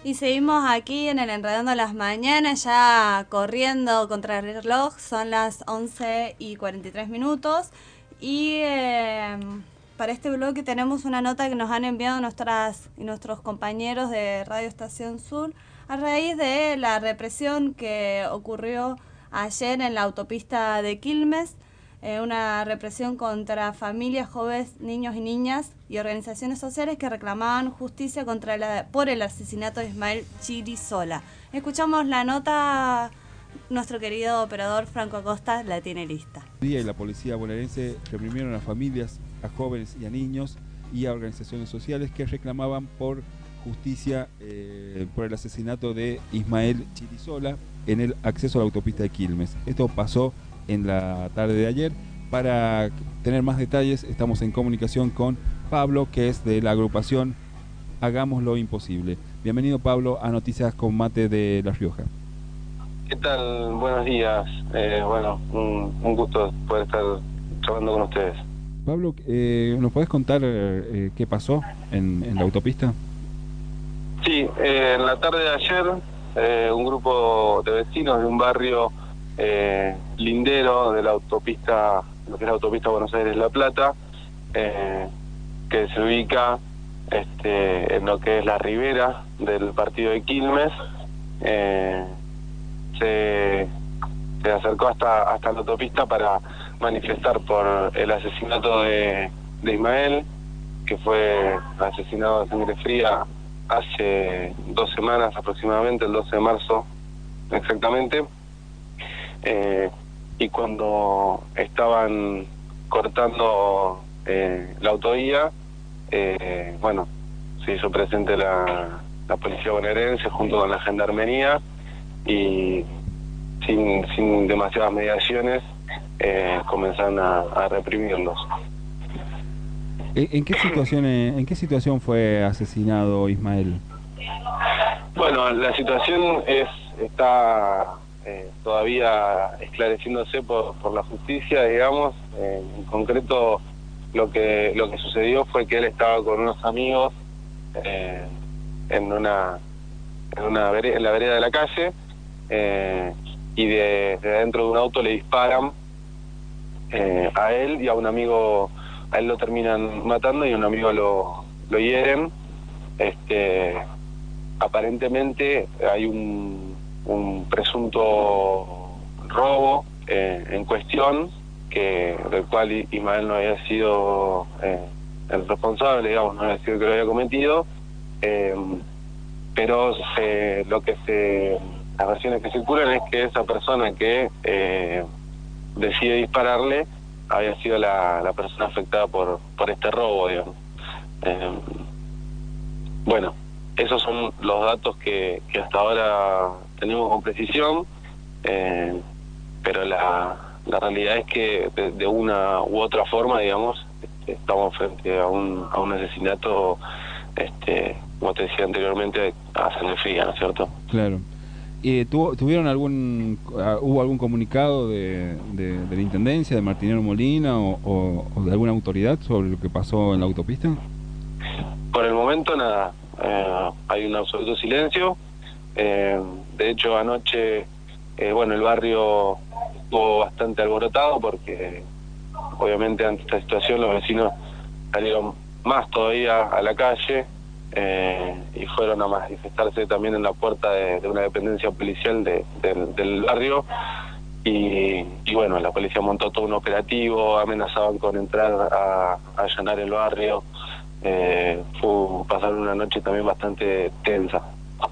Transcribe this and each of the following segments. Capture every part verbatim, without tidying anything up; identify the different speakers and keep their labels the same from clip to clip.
Speaker 1: Y seguimos aquí en el Enredando las Mañanas, ya corriendo contra el reloj, son las once y cuarenta y tres minutos. Y eh, para este bloque tenemos una nota que nos han enviado nuestras y nuestros compañeros de Radio Estación Sur a raíz de la represión que ocurrió ayer en la autopista de Quilmes. Eh, una represión contra familias, jóvenes, niños y niñas y organizaciones sociales que reclamaban justicia contra la, por el asesinato de Ismael Chirisola. Escuchamos la nota, nuestro querido operador Franco Acosta la tiene lista.
Speaker 2: Y la policía bonaerense reprimieron a familias, a jóvenes y a niños y a organizaciones sociales que reclamaban por justicia eh, por el asesinato de Ismael Chirisola en el acceso a la autopista de Quilmes. Esto pasó en la tarde de ayer. Para tener más detalles estamos en comunicación con Pablo, que es de la agrupación Hagamos lo Imposible. Bienvenido, Pablo, a Noticias con Mate de La Rioja.
Speaker 3: ¿Qué tal? Buenos días. Eh, bueno, un, un gusto poder estar charlando con ustedes.
Speaker 2: Pablo, eh, ¿nos podés contar eh, qué pasó en, en la autopista?
Speaker 3: Sí, eh, en la tarde de ayer eh, un grupo de vecinos de un barrio Eh, lindero de la autopista, lo que es la autopista Buenos Aires-La Plata, eh, que se ubica este, en lo que es la ribera del partido de Quilmes, eh, se, se acercó hasta, hasta la autopista para manifestar por el asesinato de, de Ismael, que fue asesinado a sangre fría hace dos semanas aproximadamente, el doce de marzo exactamente. Eh, y cuando estaban cortando eh, la autovía, eh, bueno, se hizo presente la, la policía bonaerense junto con la gendarmería y sin, sin demasiadas mediaciones eh, comenzaron a, a reprimirlos.
Speaker 2: ¿En qué situación, en qué situación fue asesinado Ismael?
Speaker 3: Bueno, la situación es está Eh, todavía esclareciéndose por, por la justicia, digamos. Eh, en concreto, lo que lo que sucedió fue que él estaba con unos amigos eh, en una en una vereda, en la vereda de la calle, eh, y de, de dentro de un auto le disparan eh, a él y a un amigo. A él lo terminan matando y a un amigo lo, lo hieren. Este, aparentemente hay un un presunto robo eh, en cuestión, que del cual Ismael no había sido eh, el responsable, digamos, no había sido el que lo había cometido, eh, pero se, lo que se las versiones que circulan es que esa persona que eh, decide dispararle había sido la, la persona afectada por por este robo, digamos. Eh, bueno, esos son los datos que, que hasta ahora tenemos con precisión, eh, pero la, la realidad es que de, de una u otra forma, digamos, este, estamos frente a un, a un asesinato, este, como te decía anteriormente, a sangre fría, ¿no es cierto?
Speaker 2: Claro. Eh, ¿tuvo, ¿Tuvieron algún, uh, hubo algún comunicado de, de, de la Intendencia, de Martinero Molina o, o, o de alguna autoridad sobre lo que pasó en la autopista?
Speaker 3: Por el momento nada, eh, hay un absoluto silencio. Eh, de hecho, anoche, eh, bueno, el barrio estuvo bastante alborotado porque, obviamente, ante esta situación los vecinos salieron más todavía a la calle eh, y fueron a manifestarse también en la puerta de, de una dependencia policial de, de, del barrio. Y, y bueno, la policía montó todo un operativo, amenazaban con entrar a, a allanar el barrio. Eh, fue pasar una noche también bastante tensa.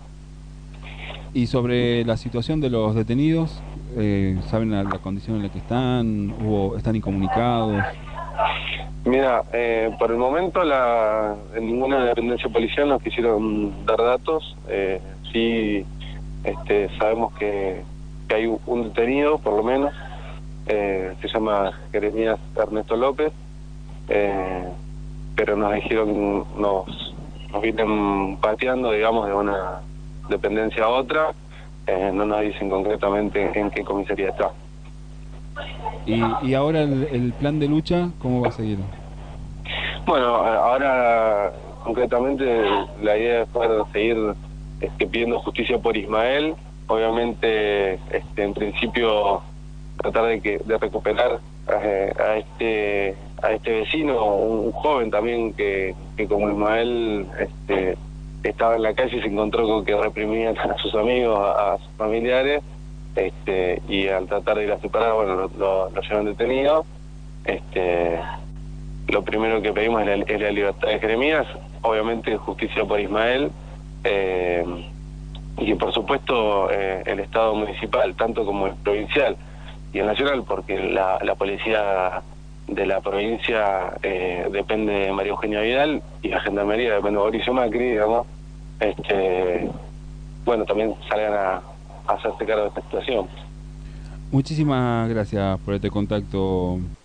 Speaker 2: Y sobre la situación de los detenidos, eh, ¿saben la, la condición en la que están? ¿Hubo, están incomunicados?
Speaker 3: Mira, eh, por el momento la, en ninguna dependencia policial nos quisieron dar datos. Eh, sí, este, sabemos que, que hay un detenido, por lo menos, eh, se llama Jeremías Ernesto López, eh, pero nos dijeron, nos, nos vienen pateando, digamos, de una dependencia a otra, eh, no nos dicen concretamente en qué comisaría está.
Speaker 2: ¿Y, y ahora el, el plan de lucha, cómo va a seguir?
Speaker 3: Bueno, ahora concretamente la idea es poder seguir este, pidiendo justicia por Ismael. Obviamente, este, en principio, tratar de que de recuperar eh, a este a este vecino, un, un joven también que, que como Ismael este, estaba en la calle y se encontró con que reprimían a sus amigos, a, a sus familiares, este, y al tratar de ir a separar, bueno, lo, lo, lo llevan detenido. Este, lo primero que pedimos es la, es la libertad de Jeremías, obviamente justicia por Ismael, eh, y por supuesto eh, el Estado municipal, tanto como el provincial y el nacional, porque la, la policía de la provincia eh, depende de María Eugenia Vidal y la gendarmería depende de Mauricio Macri, digamos, este, bueno, también salgan a, a hacerse cargo de esta situación.
Speaker 2: Muchísimas gracias por este contacto,